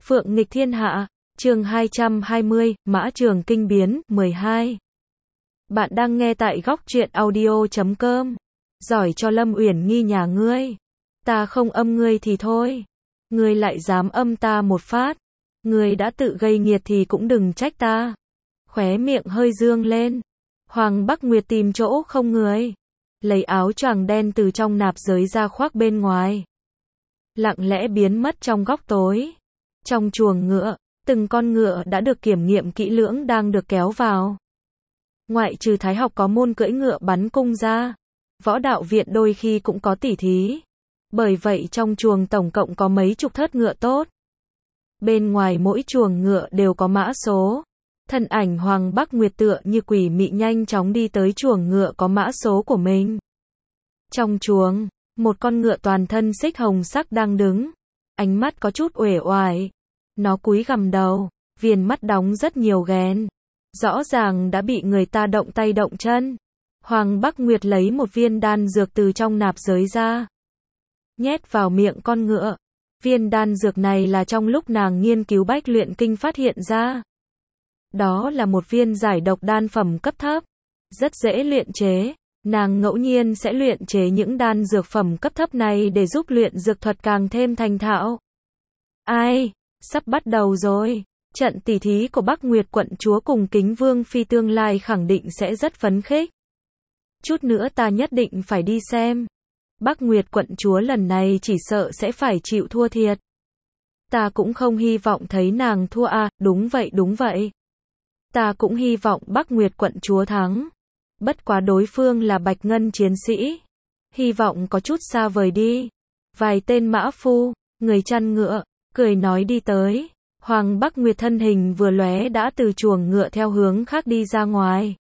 Phượng nghịch thiên hạ, chương 220, Mã Trường kinh biến, 12. Bạn đang nghe tại góc truyện audio.com. Giỏi cho Lâm Uyển Nhi nhà ngươi. Ta không âm ngươi thì thôi. Ngươi lại dám âm ta một phát. Ngươi đã tự gây nghiệt thì cũng đừng trách ta. Khóe miệng hơi dương lên. Hoàng Bắc Nguyệt tìm chỗ không người. Lấy áo choàng đen từ trong nạp giới ra khoác bên ngoài. Lặng lẽ biến mất trong góc tối. Trong chuồng ngựa, từng con ngựa đã được kiểm nghiệm kỹ lưỡng đang được kéo vào. Ngoại trừ Thái học có môn cưỡi ngựa bắn cung ra, võ đạo viện đôi khi cũng có tỉ thí. Bởi vậy trong chuồng tổng cộng có mấy chục thớt ngựa tốt. Bên ngoài mỗi chuồng ngựa đều có mã số. Thân ảnh Hoàng Bắc Nguyệt tựa như quỷ mị nhanh chóng đi tới chuồng ngựa có mã số của mình. Trong chuồng, một con ngựa toàn thân xích hồng sắc đang đứng. Ánh mắt có chút uể oải. Nó cúi gằm đầu, viền mắt đóng rất nhiều ghén. Rõ ràng đã bị người ta động tay động chân. Hoàng Bắc Nguyệt lấy một viên đan dược từ trong nạp giới ra. Nhét vào miệng con ngựa. Viên đan dược này là trong lúc nàng nghiên cứu bách luyện kinh phát hiện ra. Đó là một viên giải độc đan phẩm cấp thấp. Rất dễ luyện chế. Nàng ngẫu nhiên sẽ luyện chế những đan dược phẩm cấp thấp này để giúp luyện dược thuật càng thêm thành thạo. Ai, sắp bắt đầu rồi. Trận tỷ thí của Bắc Nguyệt quận chúa cùng Kính Vương phi tương lai khẳng định sẽ rất phấn khích. Chút nữa ta nhất định phải đi xem. Bắc Nguyệt quận chúa lần này chỉ sợ sẽ phải chịu thua thiệt. Ta cũng không hy vọng thấy nàng thua à, đúng vậy. Ta cũng hy vọng Bắc Nguyệt quận chúa thắng. Bất quá đối phương là Bạch Ngân chiến sĩ. Hy vọng có chút xa vời đi. Vài tên mã phu, người chăn ngựa, cười nói đi tới. Hoàng Bắc Nguyệt thân hình vừa lóe đã từ chuồng ngựa theo hướng khác đi ra ngoài.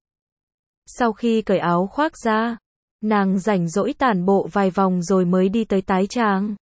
Sau khi cởi áo khoác ra, nàng rảnh rỗi tản bộ vài vòng rồi mới đi tới tái tràng.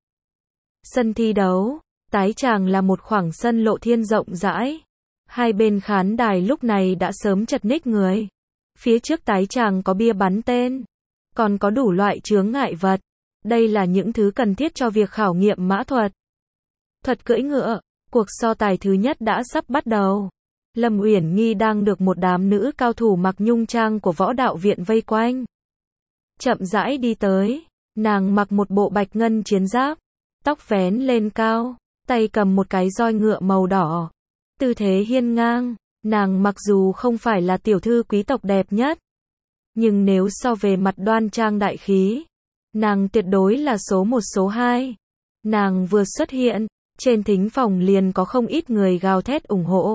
Sân thi đấu, tái tràng là một khoảng sân lộ thiên rộng rãi. Hai bên khán đài lúc này đã sớm chật ních người. Phía trước tái tràng có bia bắn tên, còn có đủ loại chướng ngại vật. Đây là những thứ cần thiết cho việc khảo nghiệm mã thuật. Thuật cưỡi ngựa, cuộc so tài thứ nhất đã sắp bắt đầu. Lâm Uyển Nhi đang được một đám nữ cao thủ mặc nhung trang của võ đạo viện vây quanh. Chậm rãi đi tới, nàng mặc một bộ bạch ngân chiến giáp, tóc vén lên cao, tay cầm một cái roi ngựa màu đỏ. Tư thế hiên ngang. Nàng mặc dù không phải là tiểu thư quý tộc đẹp nhất, nhưng nếu so về mặt đoan trang đại khí, nàng tuyệt đối là số 1 số 2. Nàng vừa xuất hiện, trên thính phòng liền có không ít người gào thét ủng hộ.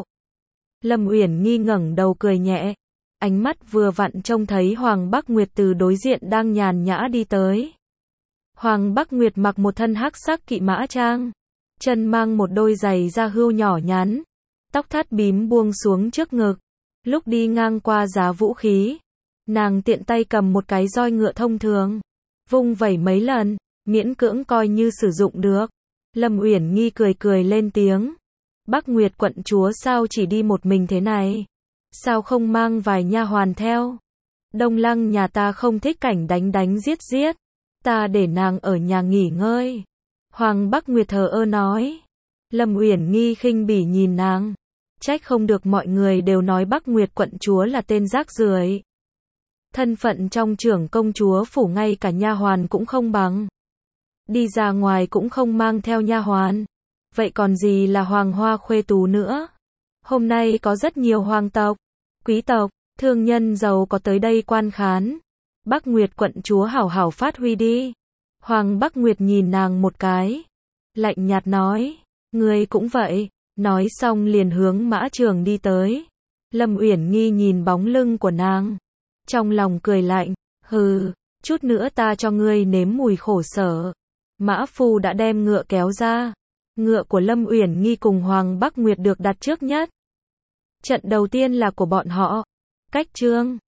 Lâm Uyển Nhi ngẩng đầu cười nhẹ, ánh mắt vừa vặn trông thấy Hoàng Bắc Nguyệt từ đối diện đang nhàn nhã đi tới. Hoàng Bắc Nguyệt mặc một thân hắc sắc kỵ mã trang, chân mang một đôi giày da hươu nhỏ nhắn. Tóc thắt bím buông xuống trước ngực. Lúc đi ngang qua giá vũ khí, nàng tiện tay cầm một cái roi ngựa thông thường, vung vẩy mấy lần, miễn cưỡng coi như sử dụng được. Lâm Uyển Nhi cười lên tiếng. Bắc Nguyệt quận chúa sao chỉ đi một mình thế này? Sao không mang vài nha hoàn theo? Đông Lăng nhà ta không thích cảnh đánh giết. Ta để nàng ở nhà nghỉ ngơi. Hoàng Bắc Nguyệt thờ ơ nói. Lâm Uyển Nhi khinh bỉ nhìn nàng. Trách không được mọi người đều nói Bắc Nguyệt quận chúa là tên rác rưởi. Thân phận trong trưởng công chúa phủ ngay cả nha hoàn cũng không bằng. Đi ra ngoài cũng không mang theo nha hoàn. Vậy còn gì là hoàng hoa khuê tú nữa? Hôm nay có rất nhiều hoàng tộc, quý tộc, thương nhân giàu có tới đây quan khán. Bắc Nguyệt quận chúa hảo hảo phát huy đi. Hoàng Bắc Nguyệt nhìn nàng một cái, lạnh nhạt nói, ngươi cũng vậy. Nói xong liền hướng Mã Trường đi tới. Lâm Uyển Nhi nhìn bóng lưng của nàng, trong lòng cười lạnh, hừ, chút nữa ta cho ngươi nếm mùi khổ sở. Mã phu đã đem ngựa kéo ra. Ngựa của Lâm Uyển Nhi cùng Hoàng Bắc Nguyệt được đặt trước nhất. Trận đầu tiên là của bọn họ. Cách chương